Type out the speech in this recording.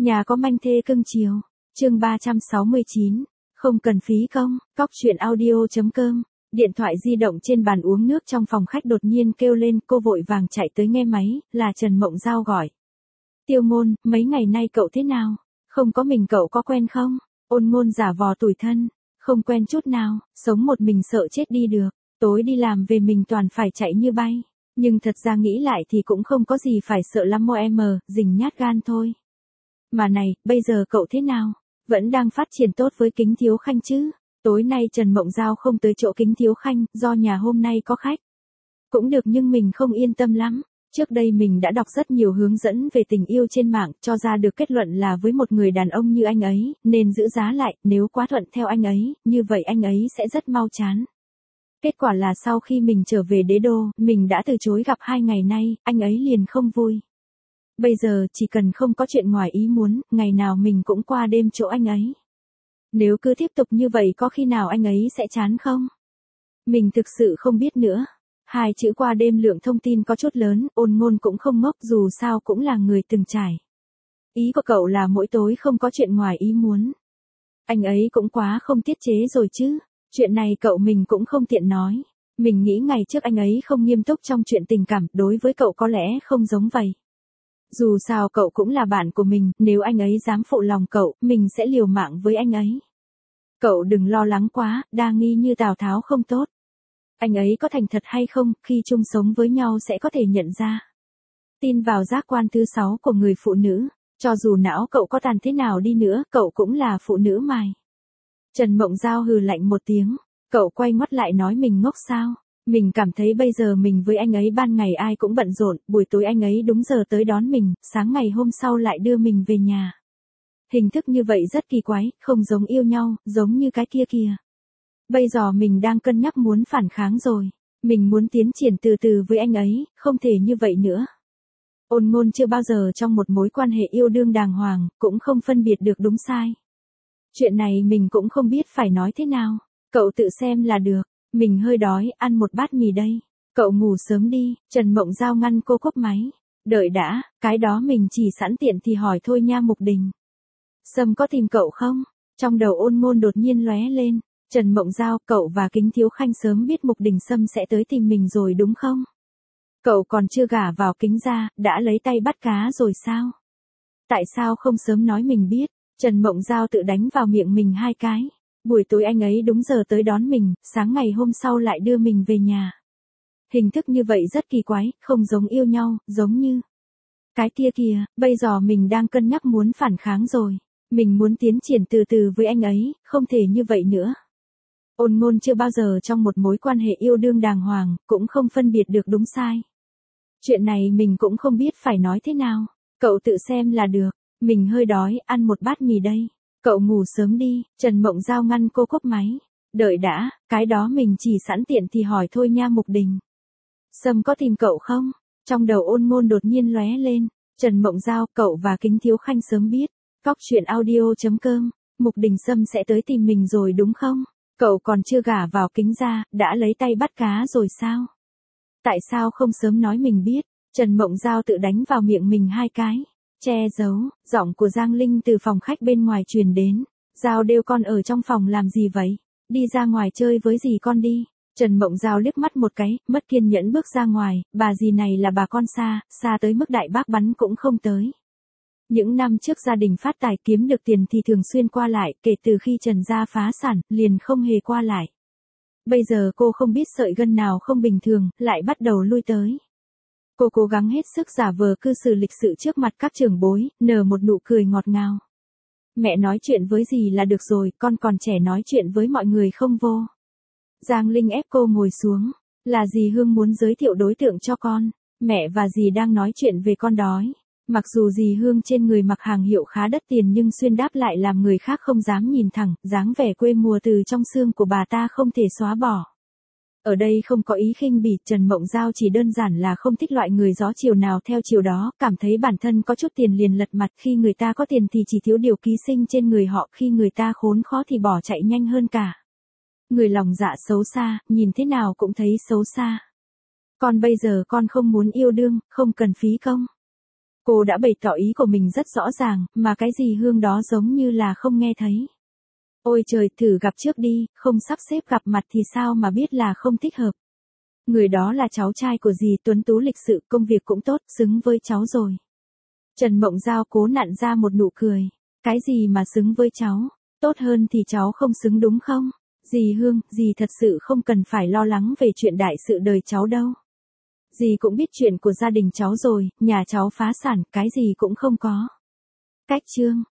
Nhà có manh thê cưng chiều. Chương 369. Không cần phí công. Cóc truyện audio.com. Điện thoại di động trên bàn uống nước trong phòng khách đột nhiên kêu lên, cô vội vàng chạy tới nghe máy, là Trần Mộng Giao gọi. Tiêu Ngôn, mấy ngày nay cậu thế nào? Không có mình cậu có quen không? Ôn Ngôn giả vò tủi thân. Không quen chút nào, sống một mình sợ chết đi được. Tối đi làm về mình toàn phải chạy như bay. Nhưng thật ra nghĩ lại thì cũng không có gì phải sợ lắm rình nhát gan thôi. Mà này, bây giờ cậu thế nào? Vẫn đang phát triển tốt với Kính Thiếu Khanh chứ? Tối nay Trần Mộng Giao không tới chỗ Kính Thiếu Khanh, do nhà hôm nay có khách. Cũng được nhưng mình không yên tâm lắm. Trước đây mình đã đọc rất nhiều hướng dẫn về tình yêu trên mạng, cho ra được kết luận là với một người đàn ông như anh ấy, nên giữ giá lại, nếu quá thuận theo anh ấy, như vậy anh ấy sẽ rất mau chán. Kết quả là sau khi mình trở về đế đô, mình đã từ chối gặp 2 ngày nay, anh ấy liền không vui. Bây giờ chỉ cần không có chuyện ngoài ý muốn, ngày nào mình cũng qua đêm chỗ anh ấy. Nếu cứ tiếp tục như vậy có khi nào anh ấy sẽ chán không? Mình thực sự không biết nữa. 2 chữ qua đêm lượng thông tin có chút lớn, Ôn Ngôn cũng không ngốc dù sao cũng là người từng trải. Ý của cậu là mỗi tối không có chuyện ngoài ý muốn. Anh ấy cũng quá không tiết chế rồi chứ. Chuyện này cậu mình cũng không tiện nói. Mình nghĩ ngày trước anh ấy không nghiêm túc trong chuyện tình cảm, đối với cậu có lẽ không giống vậy. Dù sao cậu cũng là bạn của mình, nếu anh ấy dám phụ lòng cậu, mình sẽ liều mạng với anh ấy. Cậu đừng lo lắng quá, đa nghi như Tào Tháo không tốt. Anh ấy có thành thật hay không, khi chung sống với nhau sẽ có thể nhận ra. Tin vào giác quan thứ 6 của người phụ nữ, cho dù não cậu có tàn thế nào đi nữa, cậu cũng là phụ nữ mài. Trần Mộng Giao hừ lạnh một tiếng, cậu quay ngoắt lại nói mình ngốc sao? Mình cảm thấy bây giờ mình với anh ấy ban ngày ai cũng bận rộn, buổi tối anh ấy đúng giờ tới đón mình, sáng ngày hôm sau lại đưa mình về nhà. Hình thức như vậy rất kỳ quái, không giống yêu nhau, giống như cái kia kìa. Bây giờ mình đang cân nhắc muốn phản kháng rồi. Mình muốn tiến triển từ từ với anh ấy, không thể như vậy nữa. Ôn Ngôn chưa bao giờ trong một mối quan hệ yêu đương đàng hoàng, cũng không phân biệt được đúng sai. Chuyện này mình cũng không biết phải nói thế nào. Cậu tự xem là được. Mình hơi đói, ăn một bát mì đây. Cậu ngủ sớm đi. Trần Mộng Giao ngăn cô cúp máy. Đợi đã, cái đó mình chỉ sẵn tiện thì hỏi thôi nha Mục Đình. Sâm có tìm cậu không? Trong đầu Ôn Ngôn đột nhiên lóe lên. Trần Mộng Giao, cậu và Kính Thiếu Khanh sớm biết Mục Đình Sâm sẽ tới tìm mình rồi đúng không? Cậu còn chưa gả vào Kính gia, đã lấy tay bắt cá rồi sao? Tại sao không sớm nói mình biết? Trần Mộng Giao tự đánh vào miệng mình 2 cái. Buổi tối anh ấy đúng giờ tới đón mình, sáng ngày hôm sau lại đưa mình về nhà. Hình thức như vậy rất kỳ quái, không giống yêu nhau, giống như cái kia kìa, bây giờ mình đang cân nhắc muốn phản kháng rồi. Mình muốn tiến triển từ từ với anh ấy, không thể như vậy nữa. Ôn Ngôn chưa bao giờ trong một mối quan hệ yêu đương đàng hoàng, cũng không phân biệt được đúng sai. Chuyện này mình cũng không biết phải nói thế nào. Cậu tự xem là được. Mình hơi đói, ăn một bát mì đây. Cậu ngủ sớm đi. Trần Mộng Giao ngăn cô cúp máy. Đợi đã, cái đó mình chỉ sẵn tiện thì hỏi thôi nha Mục Đình. Sâm có tìm cậu không? Trong đầu Ôn Ngôn đột nhiên lóe lên. Trần Mộng Giao, cậu và Kính Thiếu Khanh sớm biết. Cóc truyện audio.com. Mục Đình Sâm sẽ tới tìm mình rồi đúng không? Cậu còn chưa gả vào Kính gia, đã lấy tay bắt cá rồi sao? Tại sao không sớm nói mình biết? Trần Mộng Giao tự đánh vào miệng mình 2 cái. Che giấu, giọng của Giang Linh từ phòng khách bên ngoài truyền đến. Giao đều con ở trong phòng làm gì vậy? Đi ra ngoài chơi với dì con đi. Trần Mộng Giao liếc mắt một cái, mất kiên nhẫn bước ra ngoài, bà dì này là bà con xa, xa tới mức đại bác bắn cũng không tới. Những năm trước gia đình phát tài kiếm được tiền thì thường xuyên qua lại, kể từ khi Trần gia phá sản, liền không hề qua lại. Bây giờ cô không biết sợi gân nào không bình thường, lại bắt đầu lui tới. Cô cố gắng hết sức giả vờ cư xử lịch sự trước mặt các trưởng bối, nở một nụ cười ngọt ngào. Mẹ nói chuyện với dì là được rồi, con còn trẻ nói chuyện với mọi người không vô. Giang Linh ép cô ngồi xuống. Là dì Hương muốn giới thiệu đối tượng cho con. Mẹ và dì đang nói chuyện về con đói. Mặc dù dì Hương trên người mặc hàng hiệu khá đắt tiền nhưng xuyên đáp lại làm người khác không dám nhìn thẳng, dáng vẻ quê mùa từ trong xương của bà ta không thể xóa bỏ. Ở đây không có ý khinh bỉ, Trần Mộng Giao chỉ đơn giản là không thích loại người gió chiều nào theo chiều đó, cảm thấy bản thân có chút tiền liền lật mặt, khi người ta có tiền thì chỉ thiếu điều ký sinh trên người họ, khi người ta khốn khó thì bỏ chạy nhanh hơn cả. Người lòng dạ xấu xa, nhìn thế nào cũng thấy xấu xa. Còn bây giờ con không muốn yêu đương, không cần phí công. Cô đã bày tỏ ý của mình rất rõ ràng, mà cái gì Hương đó giống như là không nghe thấy. Ôi trời, thử gặp trước đi, không sắp xếp gặp mặt thì sao mà biết là không thích hợp. Người đó là cháu trai của dì, tuấn tú lịch sự, công việc cũng tốt, xứng với cháu rồi. Trần Mộng Giao cố nặn ra một nụ cười. Cái gì mà xứng với cháu? Tốt hơn thì cháu không xứng đúng không? Dì Hương, dì thật sự không cần phải lo lắng về chuyện đại sự đời cháu đâu. Dì cũng biết chuyện của gia đình cháu rồi, nhà cháu phá sản, cái gì cũng không có. Cách chương